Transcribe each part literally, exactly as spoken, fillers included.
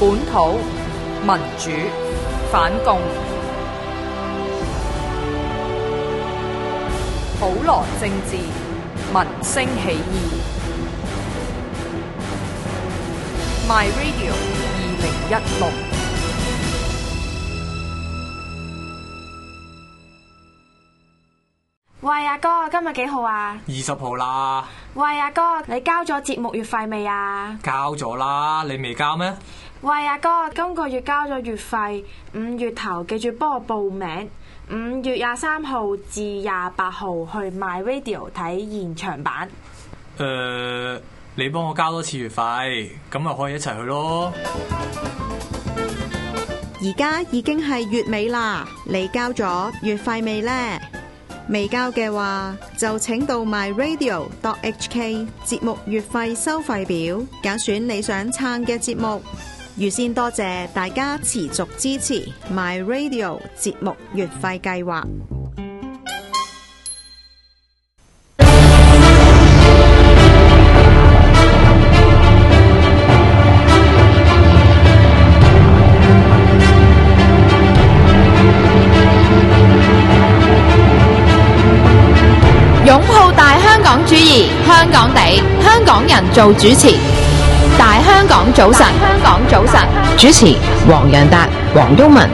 本土民主反共，普羅政治民聲起義。My Radio 二零一六。 喂，阿哥，今日幾號啊？ 二十號啦。 喂，阿哥，你交咗節目月費未啊？ 交咗啦，你未交咩？ 喂，阿哥，今個月交咗月費，五月頭記住幫我報名，五月廿三號至廿八號去 My Radio 睇現場版。 誒、呃，你幫我交多次月費，咁咪可以一齊去咯。 而家已經係月尾啦，你交咗月費未呢？未交嘅話，就請到 my radio dot h k 節目月費收費表，揀選你想撐嘅節目。預先多謝大家持續支持 my radio 節目月費計劃。 擁抱大香港主義，香港地，香港人做主持。大香港早晨，香港早晨，主持黃洋達、黃毓民。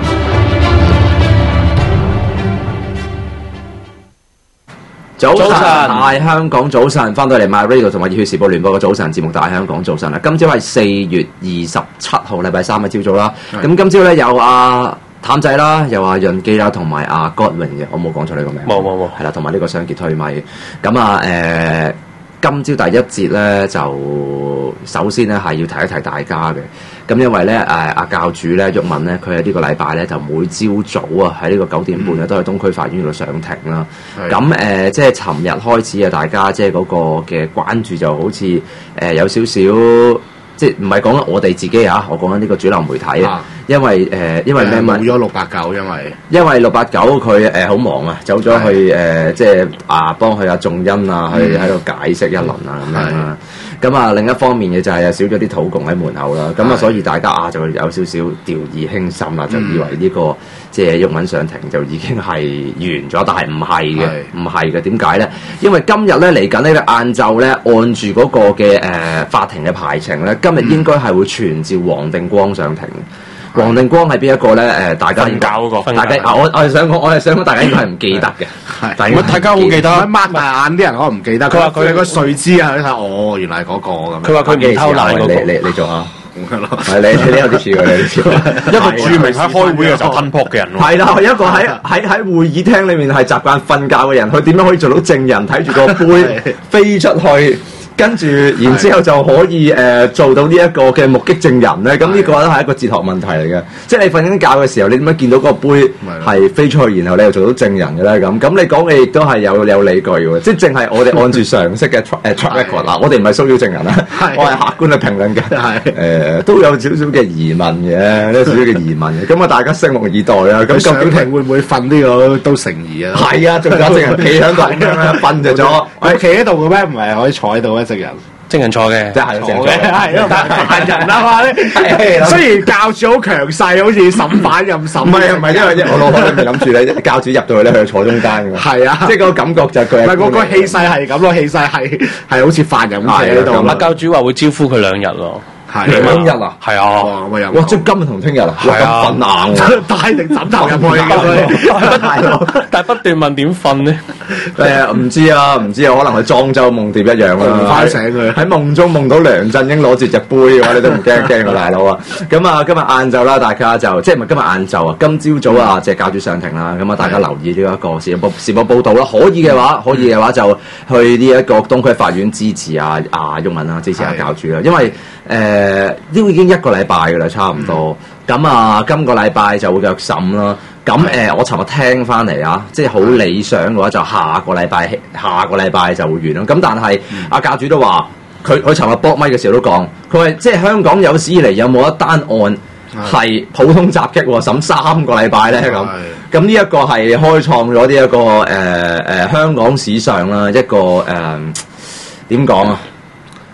早晨，大香港早晨，翻到嚟 My Radio 同埋熱血時報聯播嘅早晨節目，大香港早晨啦。今朝係四月二十七號，禮拜三嘅朝早啦。咁今朝咧有阿譚仔啦，又阿潤基啦，同埋阿 Godwin 嘅，我冇講錯你個名。 冇冇冇， 係啦，同埋呢個雙傑推咪。咁啊，誒、呃，今朝第一節咧，就首先咧係要提一提大家嘅。咁因為咧，誒、呃、阿教主咧，毓民咧，佢喺呢個禮拜咧，就每朝早啊，喺呢個九點半咧，都喺東區法院度上庭啦。咁誒、呃，即係尋日開始啊，大家即係嗰個嘅關注就好似誒、呃、有少少。即係唔係講緊我哋自己啊？我講緊呢個主流媒體啊，因為誒、呃，因為咩問？ 冇咗六八九，因為因為六八九佢誒好忙啊，走咗去誒、呃，即係啊幫佢阿仲恩啊，去喺度解釋一輪啊咁樣啦。咁啊另一方面嘅就係少咗啲土共喺門口啦。咁啊所以大家啊就有少少掉以輕心啦，就以為呢、這個即係毓民上庭就已經係完咗，但係唔係嘅，唔係嘅。點解咧？因為今日咧嚟緊呢個晏晝咧，按住嗰個嘅誒、呃、法庭嘅排程咧。今日應該係會傳召黃定光上庭。黃定光係邊一個咧？誒，大家瞓覺嗰個。 大家啊，我我係想講，我係想講，大家應該係唔記得嘅。 係。大家好記得。擘埋眼啲人可能唔記得。佢話佢係個睡姿啊！你睇，哦，原來係嗰個咁。佢話佢唔偷懶嗰個。你你你做啊？係你你你有啲似㗎，你似。一個著名喺開會嘅時候吞撲嘅人。係啦，一個喺喺喺會議廳裏面係習慣瞓覺嘅人，佢點樣可以做到證人睇住個杯飛出去？跟住，然之後就可以誒、呃、做到呢一個嘅目擊證人咧。咁呢個都係一個哲學問題嚟嘅。即係你瞓緊覺嘅時候，你點解見到嗰個杯係飛出去，然後你又做到證人嘅咧？咁咁你講嘅亦都係有有理據嘅。即係淨係我哋按住常識嘅誒 track record 嗱，我哋唔係騷擾證人啦，我係客觀去評論嘅。係誒、呃、都有少少嘅疑問嘅，都有少少嘅疑問嘅。咁啊，大家拭目以待啊！咁究竟庭會唔會瞓呢個都成疑啊？係啊，仲有證人企喺度咁樣瞓着咗， 佢企喺度嘅咩？唔係可以坐喺度咩？證人，證人坐嘅， 即係坐嘅，係咯，犯人啊嘛！雖然教主好強勢，好似審犯任審。 唔係唔係，因為我老婆都未諗住咧，教主入到去咧，佢坐中間嘅嘛。係啊，即係嗰個感覺就係佢。唔係嗰個氣勢係咁咯，氣勢係係好似犯人咁企喺度。 阿教主話會招呼佢兩日咯。 兩日啊， 係啊，哇！ 即係今日同聽日啊， 係啊， 瞓硬喎， 帶定枕頭入去㗎，但係不斷問點瞓咧？ 誒唔知啊，唔知啊，可能係莊周夢蝶一樣啦。 快醒佢喺夢中夢到梁振英攞住隻杯嘅話，你都唔驚驚啊，大佬啊！咁啊，今日晏晝啦，大家就即係唔係今日晏晝啊？今朝早啊，即係教主上庭啦。咁啊，大家留意呢一個時報時報報導啦。可以嘅話，可以嘅話就去呢一個東區法院支持啊啊毓民啦，支持下教主啦，因為。誒、呃、都已經一個禮拜㗎啦，差唔多。咁、嗯、啊，今個禮拜就會繼續審啦。咁誒、呃，我尋日聽翻嚟啊，即係好理想嘅話，就下個禮拜下個禮拜就會完啦。咁但係阿、嗯、教主都話，佢佢尋日搏咪嘅時候都講，佢話即係香港有史以嚟有冇一單案係普通襲擊喎，審三個禮拜咧咁。咁呢一個係開創咗呢一個誒誒、呃呃、香港史上啦一個誒點講啊？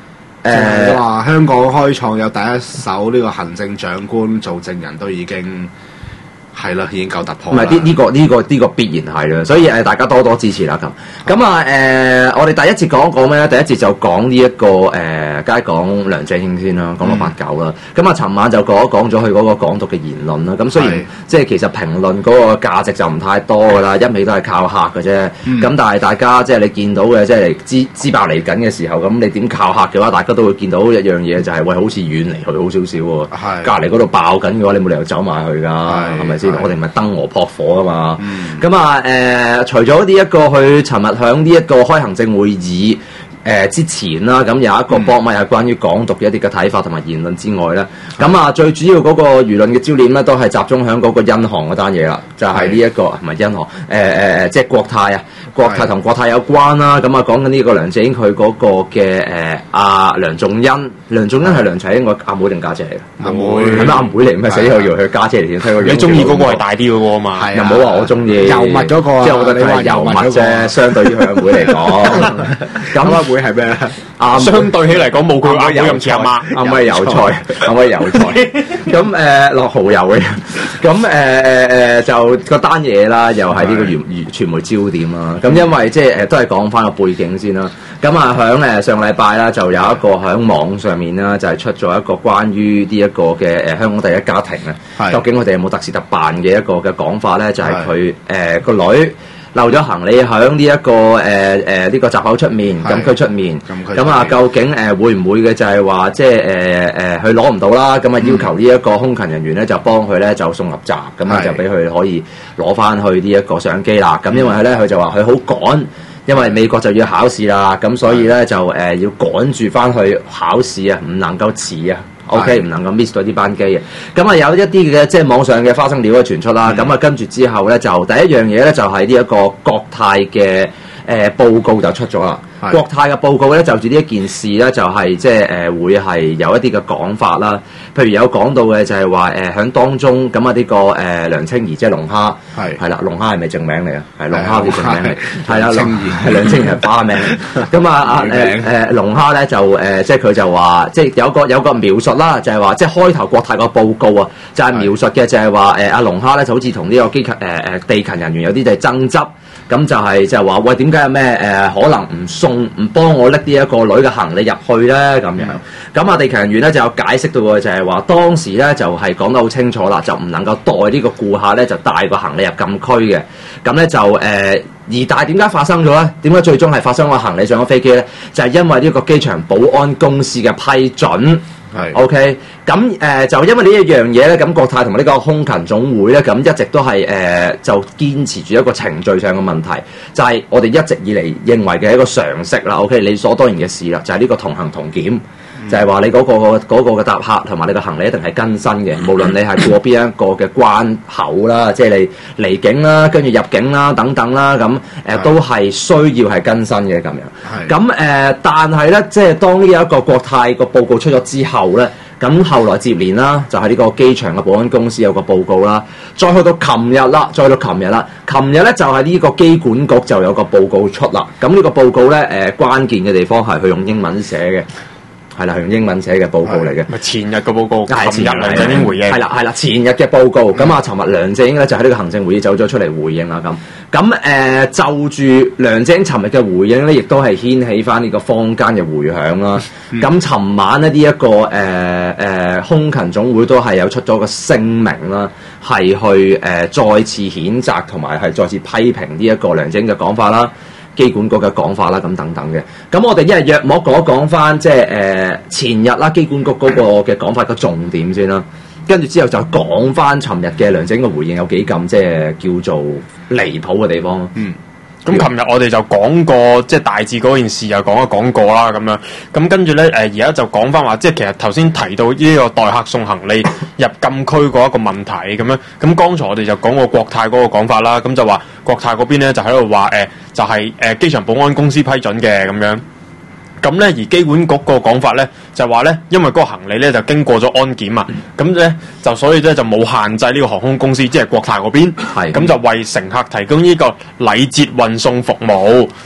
誒話香港開創有第一手呢個行政長官做證人都已經。係啦，已經夠突破。 唔係呢呢個呢、呢個呢、呢個必然係啦，所以誒、呃、大家多多支持啦咁。咁啊誒，我哋第一節講講咩咧？第一節就講呢、這、一個誒，梗、呃、係講梁振英先啦，講六八九啦。咁啊、嗯，尋晚就講一講咗佢嗰個港獨嘅言論啦。咁雖然是即係其實評論嗰個價值就唔太多噶啦，一味都係靠客嘅啫。咁、嗯、但係大家即係你見到嘅，即係支支爆嚟緊嘅時候，咁你點靠客嘅話，大家都會見到一樣嘢就係、是、喂，好似遠離佢好少少喎。係隔離嗰度爆緊嘅話，你冇理由走埋去㗎，係咪先？我哋唔係燈蛾撲火啊嘛。咁啊誒，除咗呢一個佢尋日響呢一個開行政會議。誒、呃、之前啦，咁有一個博物係關於港獨嘅一啲嘅睇法同埋言論之外咧，咁、嗯、啊最主要嗰個輿論嘅焦點咧，都係集中喺嗰個因航嗰單嘢啦，就係呢一個唔係因航，誒誒誒，即係國泰啊，國泰同國泰有關啦，咁啊講緊呢個梁振英佢嗰個嘅誒阿梁仲恩，梁仲恩係梁振英個阿妹定家姐嚟嘅？阿妹係咩阿妹嚟？咩死我以為佢家姐嚟添， 你中意嗰個係大啲嗰個啊嘛？ 又唔好話我中意油密嗰個， 即係我覺得你話油密啫，相對於佢阿妹嚟講，咁。會係咩咧？ 啊，相對起嚟講冇佢阿妹咁似阿媽， 啱啱油菜，啱啱油菜。咁誒落蠔油嘅，咁誒誒誒就個單嘢啦，又係呢個傳傳媒焦點啦。咁因為即係誒都係講翻個背景先啦。咁啊響誒上禮拜啦，就有一個響網上面啦，就係出咗一個關於呢一個嘅誒香港第一家庭啊。究竟佢哋有冇特事特辦嘅一個嘅講法咧？就係佢誒個女。漏咗行李喺呢一個誒誒呢個閘口出面，禁區出面，咁啊究竟誒、呃、會唔會嘅就係話即係誒誒佢攞唔到啦，咁啊要求呢一個空勤人員咧就幫佢咧就送入閘，咁啊就俾佢可以攞翻去呢一個相機啦。咁因為咧佢就話佢好趕，因為美國就要考試啦，咁所以咧就誒、呃、要趕住翻去考試啊，唔能夠遲啊。O.K. 唔能夠 miss 到啲班機嘅，咁啊有一啲嘅即係網上嘅花生料嘅傳出啦，咁啊、嗯、跟住之後咧就第一樣嘢咧就係呢一個國泰嘅誒、呃、報告就出咗啦。是國泰嘅報告咧就住呢一件事咧就係即係誒會係有一啲嘅講法啦，譬如有講到嘅就係話誒喺當中咁啊呢個誒、呃、梁清儀即係龍蝦係係啦，龍蝦係咪正名嚟啊？係龍蝦嘅正名嚟，係啦，清儀係梁清儀係花名。咁啊啊誒誒龍蝦咧就誒、呃、即係佢就話即係有個有個描述啦，就係、是、話即係開頭國泰個報告啊，就係、是、描述嘅就係話誒阿龍蝦咧就好似同呢個機勤誒誒地勤人員有啲就係爭執。咁就係就係話喂，點解有咩誒、呃、可能唔送唔幫我拎呢一個女嘅行李入去咧？咁樣咁啊，地勤人員咧就有解釋到嘅就係話當時咧就係、是、講得好清楚啦，就唔能夠代呢個顧客咧就帶個行李入禁區嘅。咁咧就誒、呃、而但係點解發生咗咧？點解最終係發生個行李上咗飛機咧？就係、是、因為呢個機場保安公司嘅批准。係 OK，咁誒、呃、就因為呢一樣嘢咧，咁國泰同埋呢個空勤總會咧，咁一直都係誒、呃、就堅持住一個程序上嘅問題，就係、是、我哋一直以嚟認為嘅一個常識啦。OK，理所當然嘅事啦，就係、是、呢個同行同檢。就係話你嗰、那個嗰、那個嘅搭客同埋你個行李一定係更新嘅，無論你係過邊一個嘅關口啦，即係你離境啦，跟住入境啦等等啦，咁誒、呃、都係需要係更新嘅咁樣。咁誒的、呃，但係咧，即係當呢一個國泰個報告出咗之後咧，咁後來接連啦，就係、是、呢個機場嘅保安公司有個報告啦，再去到琴日啦，再到琴日啦，琴日咧就係、是、呢個機管局就有個報告出啦。咁呢個報告咧，誒、呃、關鍵嘅地方係佢用英文寫嘅。係啦，係用英文寫嘅報告嚟嘅。 咪前日嘅報告， 係前日梁振英回應。 係啦，係啦，前日嘅報告。咁啊、嗯，尋日梁振英咧就喺呢個行政會議走咗出嚟回應啦。咁咁誒，就住梁振英尋日嘅回應咧，亦都係掀起翻呢個坊間嘅迴響啦。咁尋、嗯、晚咧呢一個誒誒、呃呃、空勤總會都係有出咗個聲明啦，係去誒、呃、再次譴責同埋係再次批評呢一個梁振英嘅講法啦。機管局嘅講法啦，咁等等嘅。咁我哋一係約莫講一講翻，即係誒前日啦，機管局嗰個嘅講法嘅重點先啦。跟住之後就講翻尋日嘅梁振英嘅回應有幾咁即係叫做離譜嘅地方。嗯。 咁琴日我哋就講過，即係大致嗰件事又講一講過啦，咁樣。咁跟住咧，誒而家就講翻話，即係其實頭先提到呢個代客送行李入禁區嗰一個問題咁樣。咁剛才我哋就講過國泰嗰個講法啦，咁就話國泰嗰邊咧就喺度話誒，就係、是、誒、呃、機場保安公司批准嘅咁樣。咁咧，而機管局個講法咧就話咧，因為嗰個行李咧就經過咗安檢啊，咁咧、嗯、就所以咧就冇限制呢個航空公司，即係國泰嗰邊，係咁就為乘客提供呢個禮節運送服務，係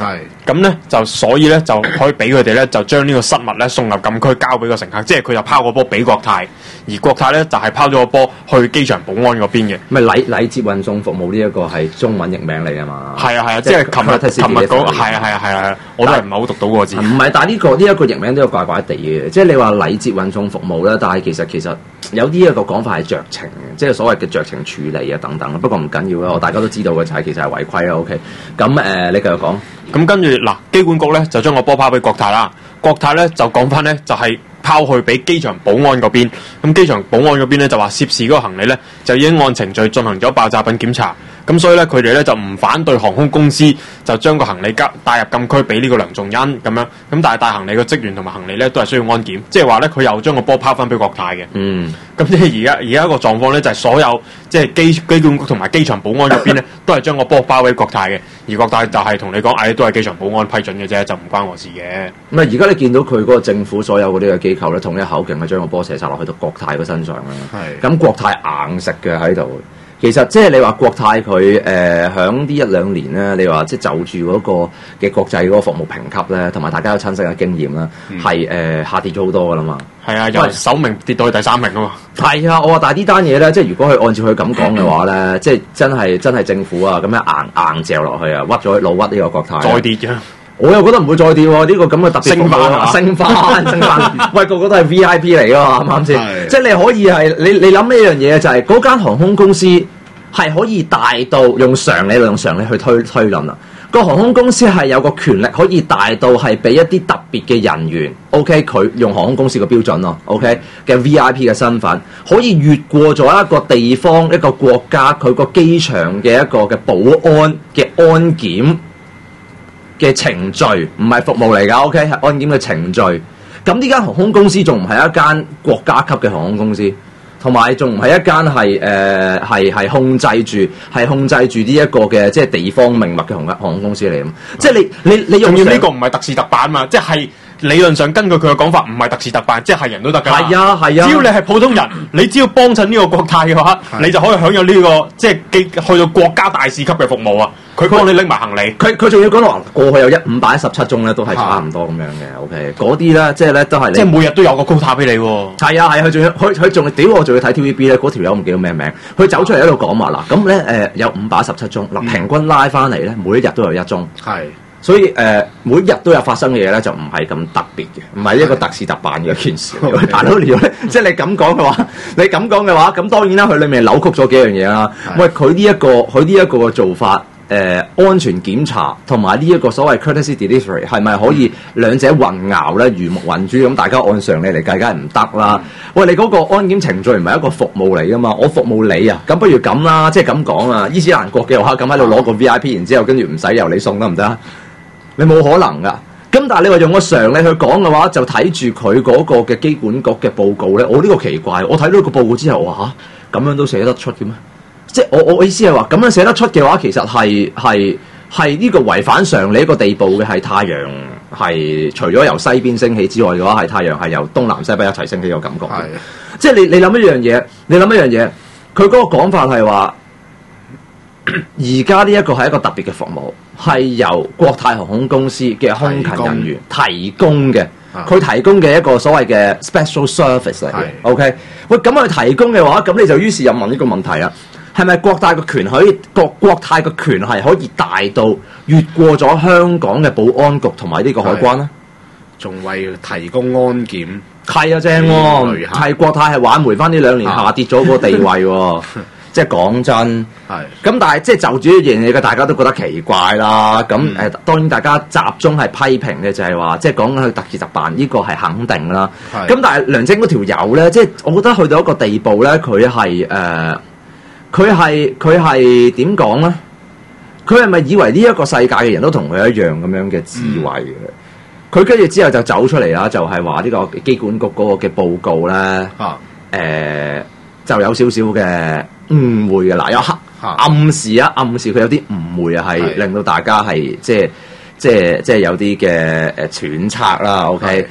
咁咧就所以咧就可以俾佢哋咧就將呢個失物咧送入禁區交俾個乘客，即係佢就拋個波俾國泰，而國泰咧就係、是、拋咗個波去機場保安嗰邊嘅。 咪禮禮節運送服務呢一個係中文譯名嚟㗎嘛？ 係啊係啊，即係琴日琴日嗰係啊係啊係啊，我都係唔係好讀到嗰個字。唔係，但係、這、呢個呢一、這個譯名都有怪怪地嘅，即係你話禮節運送服務咧，但係其實其實有啲一個講法係酌情嘅，即係所謂嘅酌情處理啊等等。不過唔緊要啦，我大家都知道嘅就係其實係違規啦。OK， 咁誒、呃、你繼續講。咁跟住嗱，機管局咧就將個波拋俾國泰啦，國泰咧就講翻咧就係、是、拋去俾機場保安嗰邊。咁機場保安嗰邊咧就話涉事嗰個行李咧就已經按程序進行咗爆炸品檢查。咁所以咧，佢哋咧就唔反對航空公司就將個行李交帶入禁區俾呢個梁仲恩咁樣。咁但係帶行李嘅職員同埋行李咧都係需要安檢，即係話咧佢又將個波拋翻俾國泰嘅。嗯。咁即係而家而家個狀況咧就係、是、所有即係機機管局同埋機場保安入邊咧都係將個波包俾國泰嘅，而國泰就係同你講，唉、哎，都係機場保安批准嘅啫，就唔關我事嘅。 咁啊，而家你見到佢嗰個政府所有嗰啲嘅機構咧，同一口徑係將個波射晒落去到國泰嘅身上啦。係。咁國泰硬食嘅喺度。其實即係你話國泰佢誒響呢一兩年咧，你話即係就住嗰個嘅國際嗰個服務評級咧，同埋大家有親身嘅經驗啦，係誒、嗯呃、下跌咗好多噶啦嘛。係啊，由首名跌到去第三名啊嘛。係啊，我話但係呢單嘢咧，即係如果佢按照佢咁講嘅話咧，嗯、即係真係真係政府啊咁樣硬硬嚼落去啊，屈咗老屈呢個國泰。再跌嘅。我又覺得唔會再跌喎，呢、這個咁嘅特別升翻，升翻，升翻。喂，個個都係 V I P 嚟噶嘛，啱唔啱先？即係你可以係你你諗呢樣嘢就係、是、嗰間航空公司係可以大到用常理用常理去推推論啦。個航空公司係有個權力可以大到係俾一啲特別嘅人員 ，OK， 佢用航空公司嘅標準咯 ，OK 嘅 V I P 嘅身份，可以越過咗一個地方一個國家佢個機場嘅一個嘅保安嘅安檢嘅程序，唔係服務嚟噶 ，OK 係安檢嘅程序。咁呢間航空公司仲唔係一間國家級嘅航空公司，同埋仲唔係一間係誒係係控制住係控制住呢一個嘅即係地方命脈嘅航航空公司嚟啊！即係你你你用要呢個唔係特事特辦嘛，即係。理論上根據佢嘅講法，唔係特事特辦，即係人都得㗎。係啊係啊，只要你係普通人，你只要幫襯呢個國泰嘅話，你就可以享有呢、這個即係去到國家大使級嘅服務啊！佢幫你拎埋行李，佢佢仲要講到話過去有一五百一十七宗咧，都係差唔多咁樣嘅。OK，嗰啲咧即係咧都係即係每日都有個 quota 俾你喎。係啊係，佢仲要佢佢仲屌我仲要睇 T V B 咧，嗰條友唔記得咩名，佢走出嚟喺度講話嗱，咁咧誒有五百一十七宗嗱，平均拉翻嚟咧，每一日都有一宗。係。所以誒、呃，每日都有發生嘅嘢咧，就唔係咁特別嘅，唔係一個特事特辦嘅一件事。大佬料咧，即係你咁講嘅話，你咁講嘅話，咁當然啦，佢裡面扭曲咗幾樣嘢啦。喂，佢呢一個佢呢一個嘅做法，誒、呃、安全檢查同埋呢一個所謂 courtesy delivery 係咪可以兩者混淆咧？魚目混珠咁，大家按常理嚟計，梗係唔得啦。喂，你嗰個安檢程序唔係一個服務嚟噶嘛？我服務你啊，咁不如咁啦，即係咁講啊。伊斯蘭國嘅話，咁喺度攞個 V I P，然之後跟住唔使由你送得唔得啊？你冇可能噶，咁但係你話用個常理去講嘅話，就睇住佢嗰個嘅機管局嘅報告咧。我呢個奇怪，我睇到個報告之後，我話嚇咁樣都寫得出嘅咩？即係我我意思係話咁樣寫得出嘅話，其實係係係呢個違反常理一個地步嘅，係太陽係除咗由西邊升起之外嘅話，係太陽係由東南西北一齊升起嘅感覺。係，即係你你諗一樣嘢，你諗一樣嘢，佢嗰個講法係話，而家呢一個係一個特別嘅服務。係由國泰航空公司嘅空勤人員提供嘅，佢提供嘅一個所謂嘅 special service 嚟嘅。OK， 喂，咁佢提供嘅話，咁你就於是又問一個問題啦，係咪國泰嘅權可以國國泰嘅權係可以大到越過咗香港嘅保安局同埋呢個海關咧？ 仲為提供安檢， 係啊，正喎，係國泰係挽回翻呢兩年下跌咗個地位喎。即係講真，係咁，但係即係就住呢樣嘢嘅，大家都覺得奇怪啦。咁誒、嗯呃，當然大家集中係批評嘅就係話，即係講緊佢特事特辦呢個係肯定啦。咁但係梁振英嗰條友咧，即係我覺得去到一個地步咧，佢係誒，佢係佢係點講咧？佢係咪以為呢一個世界嘅人都同佢一樣咁樣嘅智慧嘅？佢跟住之後就走出嚟啦，就係話呢個機管局嗰個嘅報告咧，誒、啊呃、就有少少嘅誤會嘅嗱，有黑暗示啊，暗示佢有啲誤會啊，係令到大家係即係即係即係有啲嘅誒揣測啦。OK，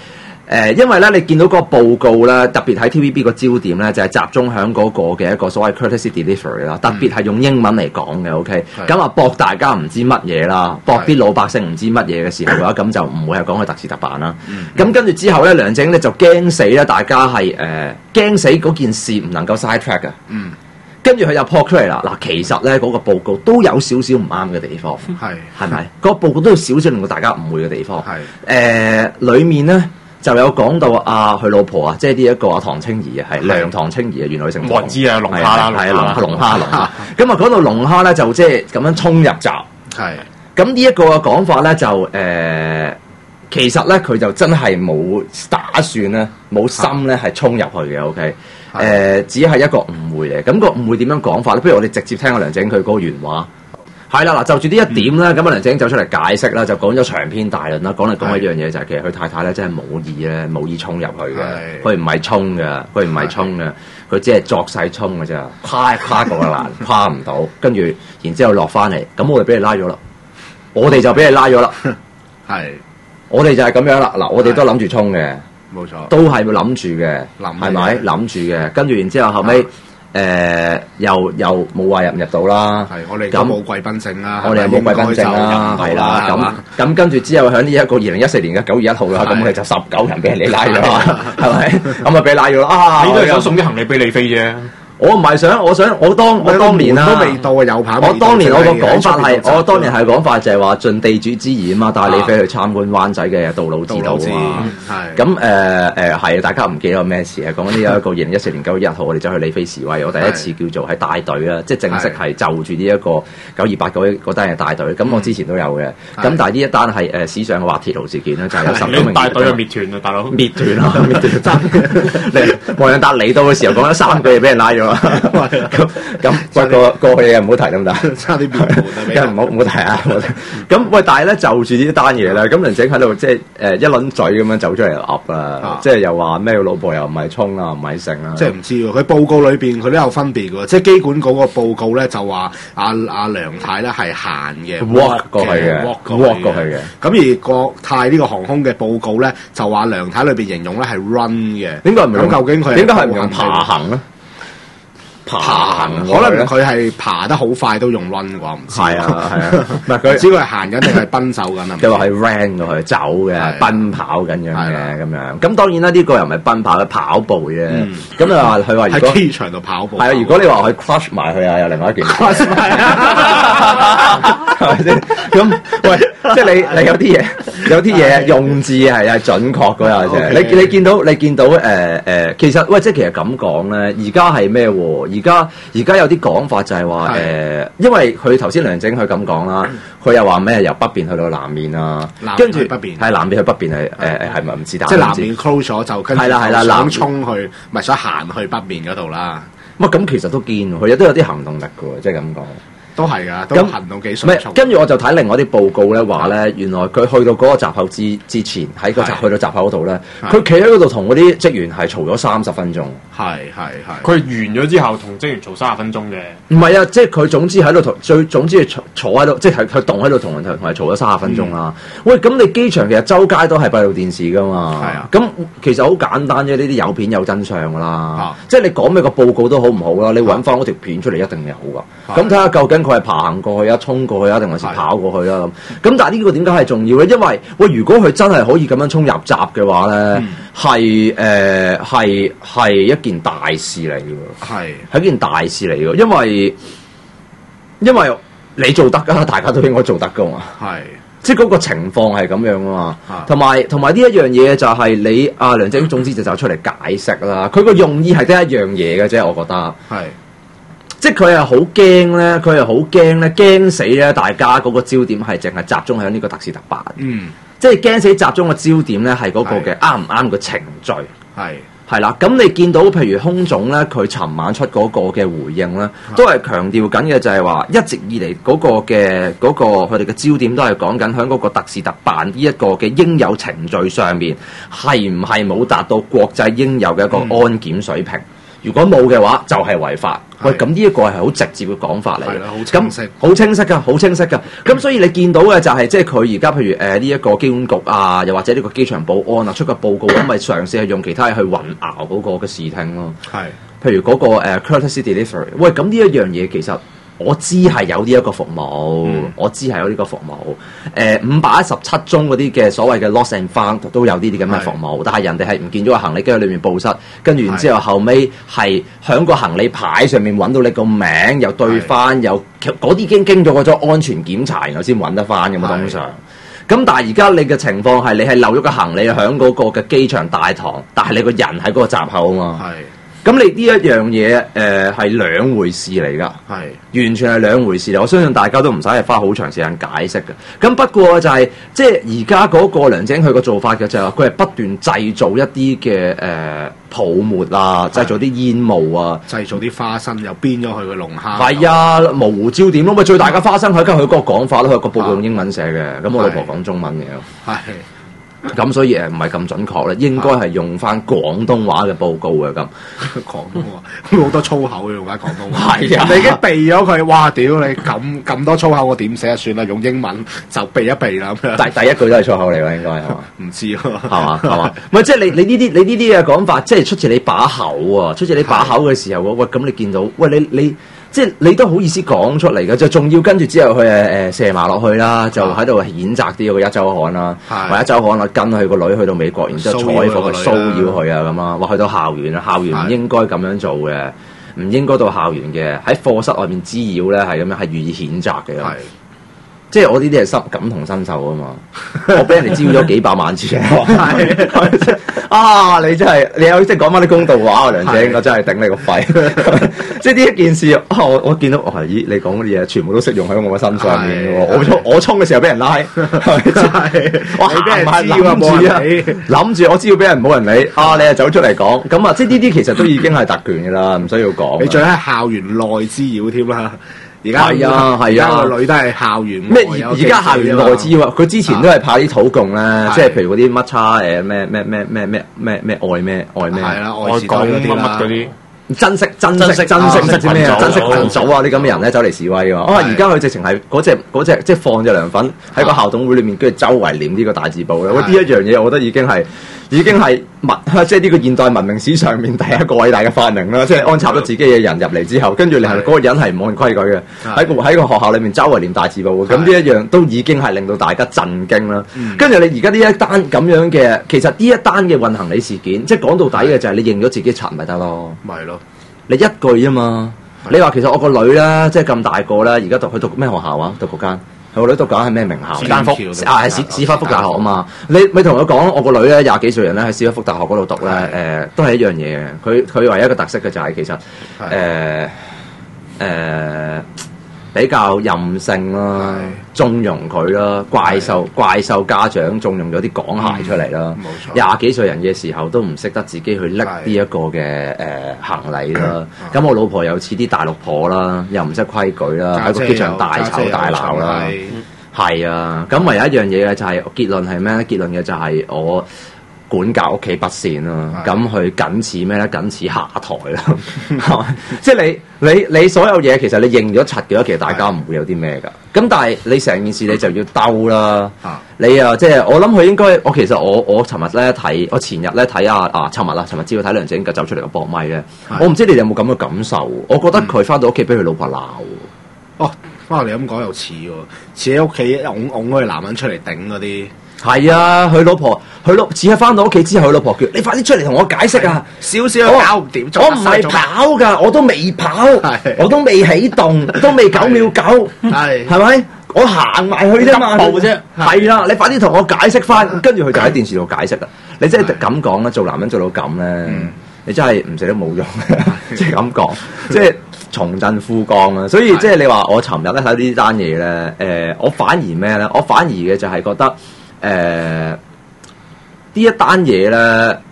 誒，因為咧，你見到個報告咧，特別喺 T V B 個焦點咧，就係集中喺嗰個嘅一個所謂 courtesy delivery 啦，特別係用英文嚟講嘅 ，OK，咁啊博大家唔知乜嘢啦，博啲老百姓唔知乜嘢嘅時候嘅話，咁就唔會係講佢特事特辦啦。咁跟住之後咧，梁振英咧就驚死咧，大家係誒驚死嗰件事唔能夠 side track 嘅。嗯。跟住佢就撲出嚟啦！嗱，其實咧嗰、那個報告都有少少唔啱嘅地方，係係咪？嗰、那個報告都有少少令到大家誤會嘅地方。係誒、呃，裡面咧就有講到啊，佢老婆啊，即係呢一個啊唐青儀啊，係梁唐青儀啊，原來佢姓黃。我知啊，龍蝦啦，係啊，龍龍蝦龍蝦。咁啊，講到龍蝦咧，就即係咁樣衝入閘。係咁呢一個嘅講法咧，就誒、呃，其實咧佢就真係冇打算咧，冇心咧係衝入去嘅。OK。誒、呃，只係一個誤會嚟，咁、那個誤會點樣講法咧？不如我哋直接聽阿梁振英佢嗰個原話。係啦，嗱，就住呢一點咧，咁阿、嗯、梁振英走出嚟解釋啦，就講咗長篇大論啦，講嚟講一樣嘢就係、是、其實佢太太咧真係冇意咧，冇意衝入去嘅，佢唔係衝嘅，佢唔係衝嘅，佢只係作勢衝嘅啫，跨跨過個欄，跨唔到，跟住然之後落翻嚟，咁我哋俾你拉咗啦，我哋就俾你拉咗啦，係，我哋就係咁樣啦，嗱，我哋都諗住衝嘅。冇錯，都係會諗住嘅，係咪諗住嘅？跟住然之後後尾誒、呃、又又冇話入唔入到啦。係我哋咁冇貴賓證啦，我哋又冇貴賓證啦，係啦。咁咁跟住之後喺呢一個二零一四年嘅九月一號啦，咁我哋就十九人俾人哋拉咗，係咪？咁啊俾拉咗啦。啊，你都係想送啲行李俾你飛啫。我唔係想，我想我當我當年啦，都未到啊，有排。我當年我個講法係，我當年係講法就係話盡地主之誼啊嘛，帶你飛去參觀灣仔嘅杜老之道啊嘛。係。咁誒誒係，大家唔記得咩事啊？講緊呢一個二零一四年九月一號，我哋走去理飛示威，我第一次叫做係帶隊啊，即係正式係就住呢一個九二八嗰嗰單嘢帶隊。咁我之前都有嘅，咁但係呢一單係誒史上嘅滑鐵盧事件啦，就係有十幾名帶隊去滅團啊，大佬。滅團啊！滅團真。黃洋達嚟到嘅時候講咗三句嘢俾人拉咗。咁咁喂過過去嘢唔好提得唔得？差啲變盤啊！梗係唔好唔好提啊！咁喂，但係咧就住呢單嘢咧，咁梁振英喺度即係誒一輪嘴咁樣走出嚟噏啦，即係又話咩老婆又唔係衝啊，唔係成啊！即係唔知喎，佢報告裏邊佢都有分別嘅，即係機管局個報告咧就話阿阿梁太咧係行嘅 walk 過去嘅 walk 過去嘅。咁而國泰呢個航空嘅報告咧就話梁太裏邊形容咧係 run 嘅。點解唔用？究竟佢點解係唔用爬行咧？爬行，可能佢係爬得好快都用 run 嘅，唔知。係啊係啊，唔係佢，知佢係行緊定係奔走緊啊？佢話係 ran 過去走嘅，奔跑緊樣嘅咁樣。咁當然啦，呢個又唔係奔跑，係跑步啫。咁啊話佢話如果喺機場度跑步，係啊，如果你話佢 crush 埋佢啊，又另外一件事。crush 埋啊，係咪先？咁喂，即係你你有啲嘢，有啲嘢用字係係準確嗰樣啫。你你見到你見到誒誒，其實喂，即係其實咁講咧，而家係咩喎？而家而家有啲講法就係話誒，因為佢頭先梁振英佢咁講啦，佢又話咩由北邊去到南面啊，跟住北邊係南邊去北邊係誒誒係咪唔知？即係南面 close 咗就跟住想衝去，唔係想行去北面嗰度啦。乜咁其實都見佢都有啲行動力嘅喎，即係咁講。都係噶，都行動幾迅速。跟住我就睇另外啲報告咧，話咧原來佢去到嗰個閘口之之前，喺個閘去到閘口嗰度咧，佢企喺嗰度同嗰啲職員係嘈咗三十分鐘。係係係。佢完咗之後同職員嘈三十分鐘嘅。唔係啊，即係佢總之喺度同最總之坐坐喺度，即係佢棟喺度同人同同人嘈咗三十分鐘啦。嗯、喂，咁你機場其實周街都係閉路電視噶嘛？係啊。咁其實好簡單啫，呢啲有片有真相噶啦。啊、即係你講咩個報告都好唔好啦，你揾翻嗰條片出嚟一定有噶。咁睇下究竟佢係爬行過去啊，衝過去啊，定還是跑過去啦咁。咁但係呢個點解係重要咧？因為喂，如果佢真係可以咁樣衝入閘嘅話咧，係誒係係一件大事嚟嘅，係係一件大事嚟嘅。因為因為你做得㗎，大家都應該做得㗎嘛。係即係嗰個情況係咁樣啊嘛。同埋同埋呢一樣嘢就係你阿梁振英總之就走出嚟解釋啦。佢個用意係得一樣嘢嘅啫，我覺得係。即係佢係好驚咧，佢係好驚咧，驚死咧！大家嗰個焦點係淨係集中喺呢個特事特辦。嗯，即係驚死集中嘅焦點咧係嗰個嘅啱唔啱個程序。係係啦，咁你見到譬如空總咧，佢尋晚出嗰個嘅回應咧，都係強調緊嘅就係話，一直以嚟嗰個嘅嗰、嗰個佢哋嘅焦點都係講緊喺嗰個特事特辦呢一個嘅應有程序上面係唔係冇達到國際應有嘅一個安檢水平。嗯， 如果冇嘅話，就係、是、違法。喂，咁呢一個係好直接嘅講法嚟嘅，咁好清晰㗎，好清晰㗎。咁所以你見到嘅就係、是、即係佢而家譬如誒呢一個機管局啊，又或者呢個機場保安啊出個報告，咁咪嘗試係用其他嘢去混淆嗰個嘅視聽咯。係，譬如嗰、那個、uh, courtesy delivery， 喂，咁呢一樣嘢其實。我知係有呢一個服務，嗯、我知係有呢個服務。誒五百一十七宗嗰啲嘅所謂嘅 lost and found 都有呢啲咁嘅服務，但係人哋係唔見咗個行李，跟住裏面報失，跟住然之後後尾係響個行李牌上面揾到你個名，又對翻，又嗰啲已經經咗嗰種安全檢查，然後先揾得翻嘅嘛，通常。咁但係而家你嘅情況係你係漏咗個行李響嗰個嘅機場大堂，但係你個人喺嗰個閘口啊嘛。咁你呢一樣嘢誒係兩回事嚟㗎，係完全係兩回事嚟。我相信大家都唔使係花好長時間解釋嘅。咁不過就係、是、即係而家嗰個梁振英佢個做法嘅就係佢係不斷製造一啲嘅誒泡沫啊，製造啲煙霧啊，製造啲花生又編咗佢個龍蝦。係啊，模糊焦點咯。咪最大嘅花生佢跟佢嗰個講法咯，佢個報告用英文寫嘅，咁我老婆講中文嘅。係。咁所以誒唔係咁準確咧，應該係用翻廣東話嘅報告嘅咁。廣東話好多粗口嘅用翻廣東話。係啊，你已經避咗佢，哇！屌你咁咁多粗口，我點寫啊？算啦，用英文就避一避啦咁樣。第第一句都係粗口嚟㗎，應該係嘛？唔知喎，係嘛係嘛？唔係即係你你呢啲你呢啲嘅講法，即係出自你把口啊！出自你把口嘅時候，喂咁你見到喂你你。你即係你都好意思講出嚟嘅，就仲要跟住之後佢誒誒射埋落去啦，就喺度譴責啲個一週刊啦，或者一週刊啦，跟佢個女去到美國，然之後採訪佢騷擾佢啊咁啊，話去到校園啊，校園唔應該咁樣做嘅，唔應該到校園嘅，喺課室外面滋擾咧係咁樣係予以譴責嘅。即係我呢啲係心感同身受啊嘛，我俾人哋招咗幾百萬次啊！你真係你有即係講翻啲公道話，梁振英我真係頂你個肺！即係呢一件事，啊、我我見到我係咦，你講嗰啲嘢全部都適用喺我嘅身上面嘅喎。我衝我衝嘅時候俾人拉，係我行埋諗住啊，諗住我知道俾人冇人理啊，你又走出嚟講咁啊！即係呢啲其實都已經係特權㗎啦，唔需要講。你仲喺校園內滋擾添啦。而家係啊係啊，個女都係校園咩？而而家校園內滋擾啊！佢之前都係派啲土共咧，即係譬如嗰啲乜叉誒咩咩咩咩咩咩咩愛咩愛咩係啦，愛講乜乜嗰啲珍惜珍惜珍惜唔知咩啊？珍惜群組啊！啲咁嘅人咧走嚟示威㗎。啊！而家佢直情係嗰隻嗰隻即係放隻涼粉喺個校董會裏面，跟住周圍念呢個大字報咧。喂，呢一樣嘢，我覺得已經係。已經係文，即係呢個現代文明史上面第一個偉大嘅發明啦！即係安插咗自己嘅人入嚟之後，跟住你係嗰個人係唔按規矩嘅，喺個喺個學校裏面周圍念大字報，咁呢一樣都已經係令到大家震驚啦。跟住你而家呢一單咁樣嘅，其實呢一單嘅運行李事件，即係講到底嘅就係你認咗自己柒咪得咯，咪咯，你一句啊嘛，你話其實我個女啦，即係咁大個啦，而家讀佢讀咩學校啊？讀嗰間。我女讀緊係咩名校？史丹福啊，係史史丹福大學啊嘛！你咪同佢講，我個女咧廿幾歲人咧喺史丹福大學嗰度讀咧，誒、呃、都係一樣嘢嘅。佢佢唯一一個特色嘅就係其實誒誒、呃呃、比較任性啦，縱容佢啦，怪獸怪獸家長縱容咗啲港孩出嚟啦。冇錯，廿幾歲人嘅時候都唔識得自己去拎呢一個嘅誒、呃、行李啦。咁我老婆又似啲大陸婆啦，又唔識規矩啦，喺個機場大吵大鬧啦。係啊，咁唯有一樣嘢嘅就係、是、結論係咩咧？結論嘅就係我管教屋企不善啦，咁佢僅此咩咧？僅此下台啦，係咪？即係你你你所有嘢其實你認咗柒嘅話，其實大家唔會有啲咩㗎。咁但係你成件事你就要兜啦。你啊，即係我諗佢應該，我其實我我尋日咧睇，我前日咧睇啊啊，尋日啊，尋日知道睇梁振英走出嚟個博咪咧，我唔知你哋有冇咁嘅感受？我覺得佢翻到屋企俾佢老婆鬧。哦，翻嚟你咁講又似喎，似喺屋企擁擁嗰個男人出嚟頂嗰啲。係啊，佢老婆，佢老似係翻到屋企之後，佢老婆叫你快啲出嚟同我解釋啊！少少搞唔掂，我唔係跑㗎，我都未跑，我都未起動，都未九秒九，係係咪？我行埋去啫嘛，步啫，係啦，你快啲同我解釋翻，跟住佢就喺電視度解釋啦。你真係咁講啦，做男人做到咁咧，你真係唔死都冇用，即係咁講，即係重振富江啊！所以即係你話我尋日咧睇呢單嘢咧，誒，我反而咩咧？我反而嘅就係覺得。誒呢、呃、一單嘢咧，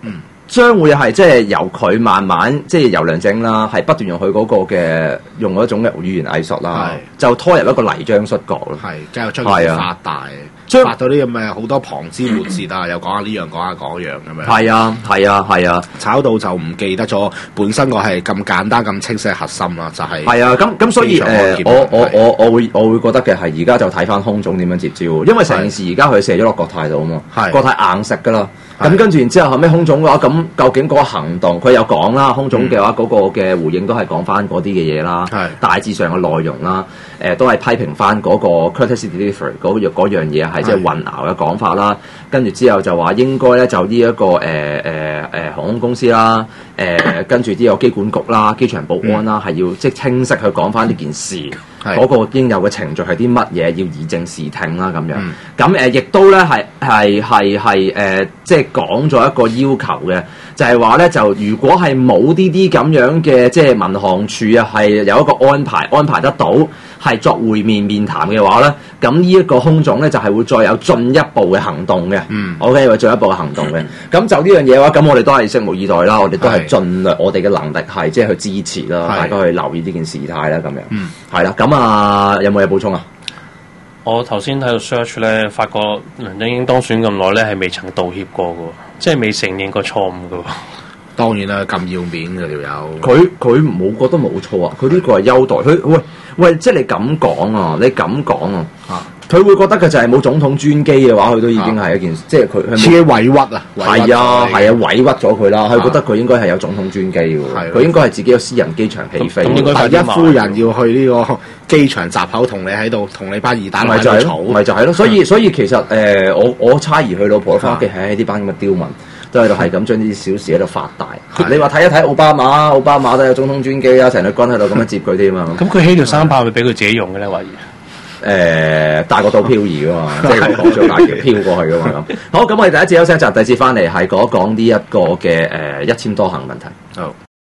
將會係即係由佢慢慢即係由梁振英啦，係不斷用佢嗰個嘅用嗰種嘅語言藝術啦，就拖入一個泥漿摔角咯。 係，繼續將佢發大，發到啲咁嘅好多旁枝末節啊，又講下呢樣講下嗰樣咁樣。係啊，係啊，係啊， 炒到就唔記得咗本身我係咁簡單咁清晰嘅核心啦，就係。 係啊，咁咁所以誒，我我我我會我會覺得嘅係而家就睇翻空總點樣接招，因為成件事而家佢射咗落國泰度啊嘛，國泰硬食噶啦。咁跟住然之後後尾空總嘅話，咁究竟嗰個行動佢有講啦，空總嘅話嗰個嘅回應都係講翻嗰啲嘅嘢啦，大致上嘅內容啦，誒都係批評翻嗰個 courtesy delivery 嗰樣嗰樣嘢係即係混淆嘅講法啦。跟住之後就話應該咧就呢一個誒誒誒航空公司啦，誒跟住呢個機管局啦、機場保安啦，係要即係清晰去講翻呢件事。嗰個應有嘅程序係啲乜嘢，要以正視聽啦咁樣。咁誒亦都咧係係係係誒，即係講咗一個要求嘅，就係話咧就如果係冇呢啲咁樣嘅即係民航處啊，係有一個安排安排得到，係作會面面談嘅話咧，咁呢一個空總咧就係會再有進一步嘅行動嘅。嗯，OK，會進一步嘅行動嘅。咁就呢樣嘢嘅話，咁我哋都係拭目以待啦。我哋都係盡量我哋嘅能力係即係去支持啦，大家去留意呢件事態啦咁樣。嗯，係啦。咁啊，有冇嘢補充啊？ 我頭先喺度 search 咧，發覺梁振英當選咁耐咧，係未曾道歉過嘅，即係未承認過錯誤嘅。 當然啦，咁要面嘅條友， 佢佢冇覺得冇錯啊！佢呢個係優待佢。喂喂，即係你咁講啊！你咁講啊！佢會覺得嘅就係冇總統專機嘅話，佢都已經係一件，即係佢自己委屈啊！ 係啊係啊，委屈咗佢啦。佢覺得佢應該係有總統專機嘅，佢應該係自己有私人機場起飛。 應該第一夫人要去呢個機場閘口同你喺度，同你班二蛋喺度吵， 咪就係咯。所以所以其實誒，我我猜疑佢老婆翻屋企係呢班咁嘅刁民。都喺度係咁將啲小事喺度發大。你話睇一睇奧巴馬，奧巴馬都有總統專機啊，成日軍喺度咁樣接佢添啊。 咁佢起條三炮，咪俾佢自己用嘅咧？懷疑誒大個島漂移噶嘛，即係港珠澳大橋飄過去噶嘛咁。好，咁我哋第一節休息一陣，第二節翻嚟係講一講呢一個嘅誒一簽多行問題。好。